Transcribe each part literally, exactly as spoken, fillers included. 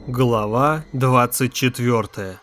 Глава двадцать четвёртая.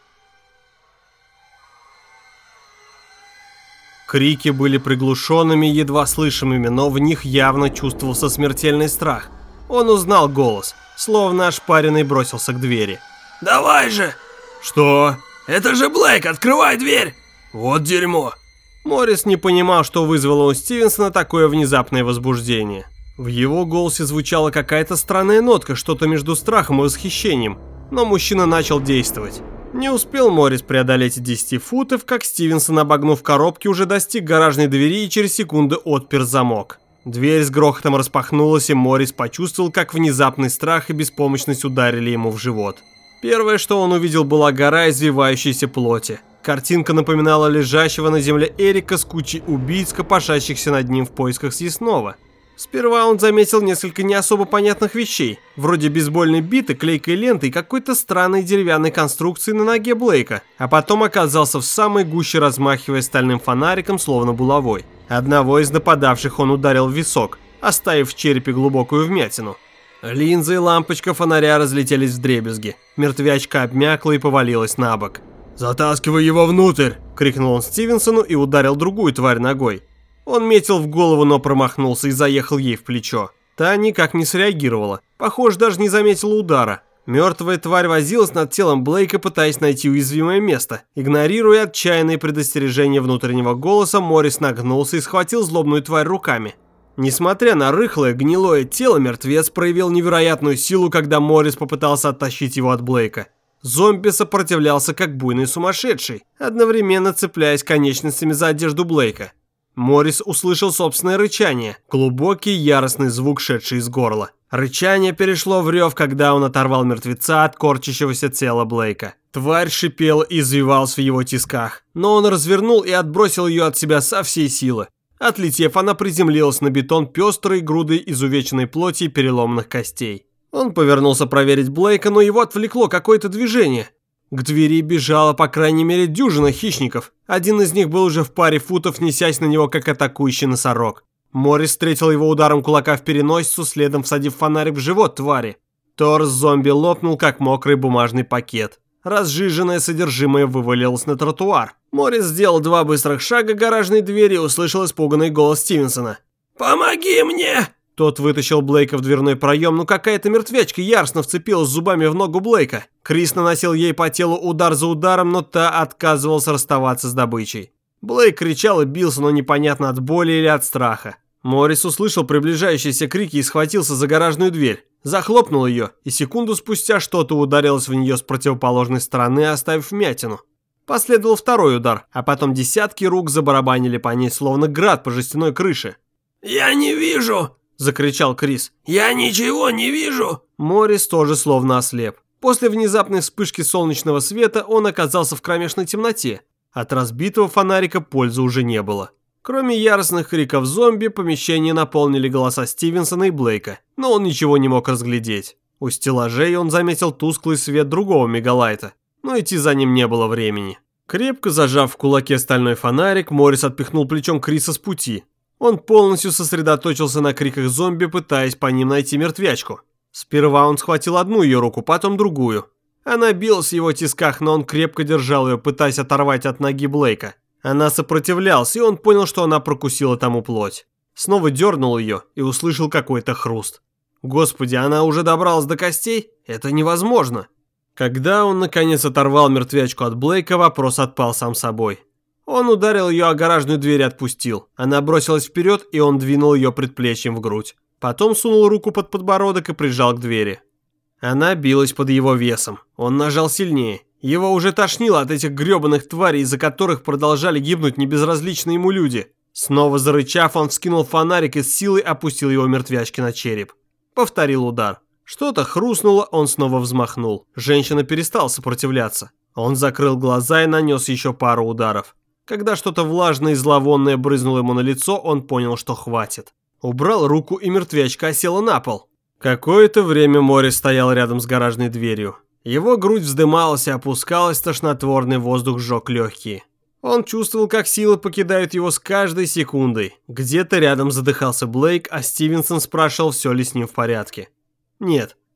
Крики были приглушенными, едва слышимыми, но в них явно чувствовался смертельный страх. Он узнал голос, словно ошпаренный бросился к двери. «Давай же!» «Что?» «Это же Блейк, открывай дверь!» «Вот дерьмо!» Моррис не понимал, что вызвало у Стивенсона такое внезапное возбуждение. В его голосе звучала какая-то странная нотка, что-то между страхом и восхищением, но мужчина начал действовать. Не успел Моррис преодолеть десяти футов, как Стивенсон, обогнув коробки, уже достиг гаражной двери и через секунду отпер замок. Дверь с грохотом распахнулась, и Моррис почувствовал, как внезапный страх и беспомощность ударили ему в живот. Первое, что он увидел, была гора извивающейся плоти. Картинка напоминала лежащего на земле Эрика с кучей убийц, копошащихся над ним в поисках съестного. Сперва он заметил несколько не особо понятных вещей, вроде бейсбольной биты, клейкой ленты и какой-то странной деревянной конструкции на ноге Блейка, а потом оказался в самой гуще, размахивая стальным фонариком, словно булавой. Одного из нападавших он ударил в висок, оставив в черепе глубокую вмятину. Линза и лампочка фонаря разлетелись вдребезги, мертвячка обмякла и повалилась на бок. «Затаскивай его внутрь!» — крикнул он Стивенсону и ударил другую тварь ногой. Он метил в голову, но промахнулся и заехал ей в плечо. Та никак не среагировала. Похоже, даже не заметила удара. Мертвая тварь возилась над телом Блейка, пытаясь найти уязвимое место. Игнорируя отчаянные предостережения внутреннего голоса, Моррис нагнулся и схватил злобную тварь руками. Несмотря на рыхлое, гнилое тело, мертвец проявил невероятную силу, когда Моррис попытался оттащить его от Блейка. Зомби сопротивлялся как буйный сумасшедший, одновременно цепляясь конечностями за одежду Блейка. Моррис услышал собственное рычание, глубокий яростный звук, шедший из горла. Рычание перешло в рев, когда он оторвал мертвеца от корчащегося тела Блейка. Тварь шипела и извивалась в его тисках, но он развернул и отбросил ее от себя со всей силы. Отлетев, она приземлилась на бетон пестрой грудой изувеченной плоти и переломанных костей. Он повернулся проверить Блейка, но его отвлекло какое-то движение. К двери бежала по крайней мере дюжина хищников. Один из них был уже в паре футов, несясь на него как атакующий носорог. Моррис встретил его ударом кулака в переносицу, следом всадив фонарик в живот твари. Торс зомби лопнул, как мокрый бумажный пакет. Разжиженное содержимое вывалилось на тротуар. Моррис сделал два быстрых шага к гаражной двери и услышал испуганный голос Стивенсона. «Помоги мне!» Тот вытащил Блейка в дверной проем, но какая-то мертвячка яростно вцепилась зубами в ногу Блейка. Крис наносил ей по телу удар за ударом, но та отказывалась расставаться с добычей. Блейк кричал и бился, но непонятно, от боли или от страха. Моррис услышал приближающиеся крики и схватился за гаражную дверь. Захлопнул ее, и секунду спустя что-то ударилось в нее с противоположной стороны, оставив вмятину. Последовал второй удар, а потом десятки рук забарабанили по ней, словно град по жестяной крыше. «Я не вижу!» — закричал Крис. «Я ничего не вижу!» Моррис тоже словно ослеп. После внезапной вспышки солнечного света он оказался в кромешной темноте. От разбитого фонарика пользы уже не было. Кроме яростных криков зомби, помещение наполнили голоса Стивенсона и Блейка, но он ничего не мог разглядеть. У стеллажей он заметил тусклый свет другого мегалайта, но идти за ним не было времени. Крепко зажав в кулаке стальной фонарик, Моррис отпихнул плечом Криса с пути. Он полностью сосредоточился на криках зомби, пытаясь по ним найти мертвячку. Сперва он схватил одну ее руку, потом другую. Она билась в его тисках, но он крепко держал ее, пытаясь оторвать от ноги Блейка. Она сопротивлялась, и он понял, что она прокусила тому плоть. Снова дернул ее и услышал какой-то хруст. Господи, она уже добралась до костей? Это невозможно. Когда он наконец оторвал мертвячку от Блейка, вопрос отпал сам собой. Он ударил ее о гаражную дверь и отпустил. Она бросилась вперед, и он двинул ее предплечьем в грудь. Потом сунул руку под подбородок и прижал к двери. Она билась под его весом. Он нажал сильнее. Его уже тошнило от этих гребаных тварей, из-за которых продолжали гибнуть небезразличные ему люди. Снова зарычав, он вскинул фонарик и с силой опустил его мертвячке на череп. Повторил удар. Что-то хрустнуло, он снова взмахнул. Женщина перестала сопротивляться. Он закрыл глаза и нанес еще пару ударов. Когда что-то влажное и зловонное брызнуло ему на лицо, он понял, что хватит. Убрал руку, и мертвячка осела на пол. Какое-то время Моррис стоял рядом с гаражной дверью. Его грудь вздымалась и опускалась, тошнотворный воздух сжег легкие. Он чувствовал, как силы покидают его с каждой секундой. Где-то рядом задыхался Блейк, а Стивенсон спрашивал, все ли с ним в порядке. Нет,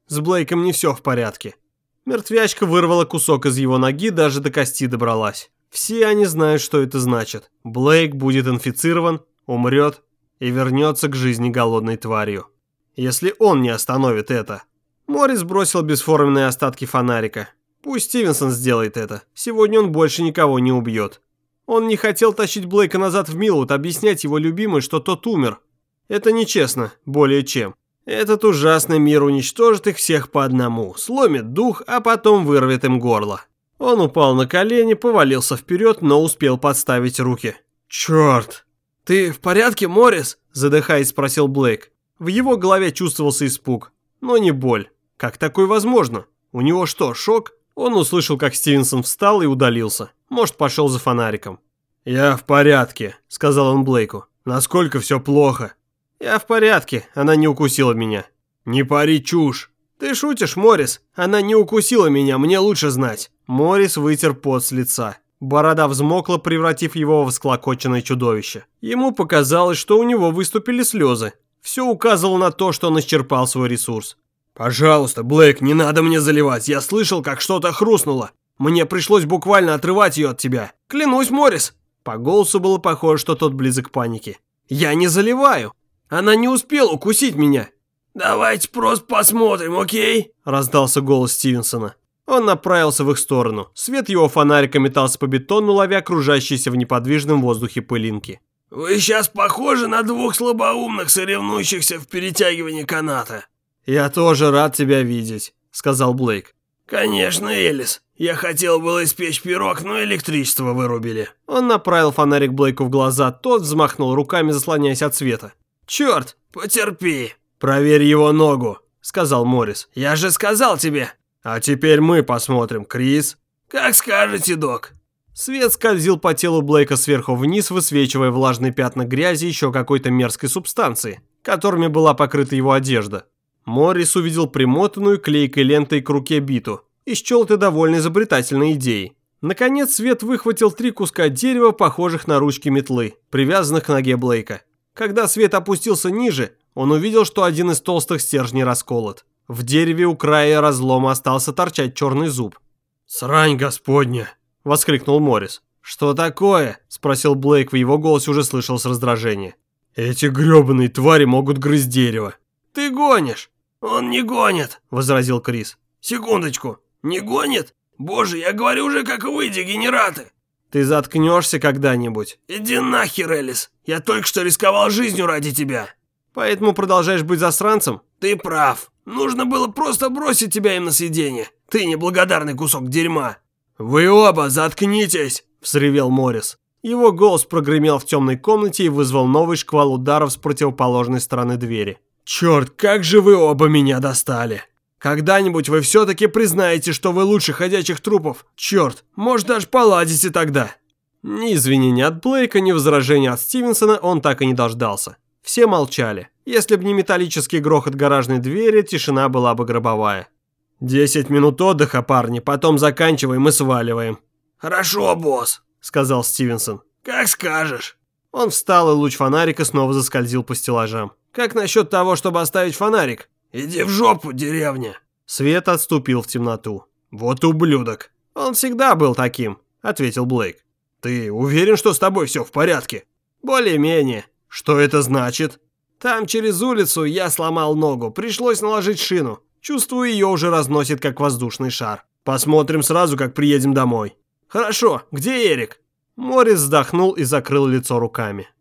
С Блейком не все в порядке». Мертвячка вырвала кусок из его ноги, даже до кости добралась. Все они знают, что это значит. Блейк будет инфицирован, умрет и вернется к жизни голодной тварью. Если он не остановит это. Моррис бросил бесформенные остатки фонарика. Пусть Стивенсон сделает это. Сегодня он больше никого не убьет. Он не хотел тащить Блейка назад в Милвуд, объяснять его любимой, что тот умер. Это нечестно, более чем. Этот ужасный мир уничтожит их всех по одному, сломит дух, а потом вырвет им горло. Он упал на колени, повалился вперед, но успел подставить руки. «Черт!» «Ты в порядке, Моррис?» – задыхаясь, спросил Блейк. В его голове чувствовался испуг, но не боль. Как такое возможно? У него что, шок? Он услышал, как Стивенсон встал и удалился. Может, пошел за фонариком. «Я в порядке», – сказал он Блейку. «Насколько все плохо?» «Я в порядке, она не укусила меня». «Не пари чушь». «Ты шутишь, Моррис? Она не укусила меня, мне лучше знать». Моррис вытер пот с лица. Борода взмокла, превратив его в всклокоченное чудовище. Ему показалось, что у него выступили слезы. Все указывало на то, что он исчерпал свой ресурс. «Пожалуйста, Блейк, не надо мне заливать. Я слышал, как что-то хрустнуло. Мне пришлось буквально отрывать ее от тебя. Клянусь, Моррис». По голосу было похоже, что тот близок к панике. «Я не заливаю. Она не успела укусить меня». «Давайте просто посмотрим, окей?» – раздался голос Стивенсона. Он направился в их сторону. Свет его фонарика метался по бетону, ловя окружающиеся в неподвижном воздухе пылинки. «Вы сейчас похожи на двух слабоумных, соревнующихся в перетягивании каната». «Я тоже рад тебя видеть», – сказал Блейк. «Конечно, Элис. Я хотел было испечь пирог, но электричество вырубили». Он направил фонарик Блейку в глаза, тот взмахнул руками, заслоняясь от света. «Черт!» «Потерпи». «Проверь его ногу», – сказал Моррис. «Я же сказал тебе». «А теперь мы посмотрим, Крис». «Как скажете, док». Свет скользил по телу Блейка сверху вниз, высвечивая влажные пятна грязи и еще какой-то мерзкой субстанции, которыми была покрыта его одежда. Моррис увидел примотанную клейкой лентой к руке биту и счел это довольно изобретательной идеей. Наконец Свет выхватил три куска дерева, похожих на ручки метлы, привязанных к ноге Блейка. Когда Свет опустился ниже, он увидел, что один из толстых стержней расколот. В дереве у края разлома остался торчать черный зуб. «Срань господня!» – воскликнул Моррис. «Что такое?» – спросил Блейк, в его голосе уже слышалось раздражение. «Эти гребаные твари могут грызть дерево». «Ты гонишь!» «Он не гонит!» – возразил Крис. «Секундочку! Не гонит? Боже, я говорю уже, как вы, дегенераты!» «Ты заткнешься когда-нибудь?» «Иди нахер, Элис! Я только что рисковал жизнью ради тебя!» «Поэтому продолжаешь быть засранцем?» «Ты прав. Нужно было просто бросить тебя им на съедение. Ты неблагодарный кусок дерьма». «Вы оба заткнитесь!» – взревел Моррис. Его голос прогремел в темной комнате и вызвал новый шквал ударов с противоположной стороны двери. «Черт, как же вы оба меня достали! Когда-нибудь вы все-таки признаете, что вы лучше ходячих трупов. Черт, может, даже поладите тогда!» Ни извинения от Блейка, ни возражения от Стивенсона он так и не дождался. Все молчали. Если бы не металлический грохот гаражной двери, тишина была бы гробовая. «Десять минут отдыха, парни, потом заканчиваем и сваливаем». «Хорошо, босс», — сказал Стивенсон. «Как скажешь». Он встал, и луч фонарика снова заскользил по стеллажам. «Как насчет того, чтобы оставить фонарик?» «Иди в жопу, деревня». Свет отступил в темноту. «Вот ублюдок». «Он всегда был таким», — ответил Блейк. «Ты уверен, что с тобой все в порядке?» «Более-менее». «Что это значит?» «Там через улицу я сломал ногу, пришлось наложить шину. Чувствую, ее уже разносит, как воздушный шар. Посмотрим сразу, как приедем домой». «Хорошо, где Эрик?» Моррис вздохнул и закрыл лицо руками.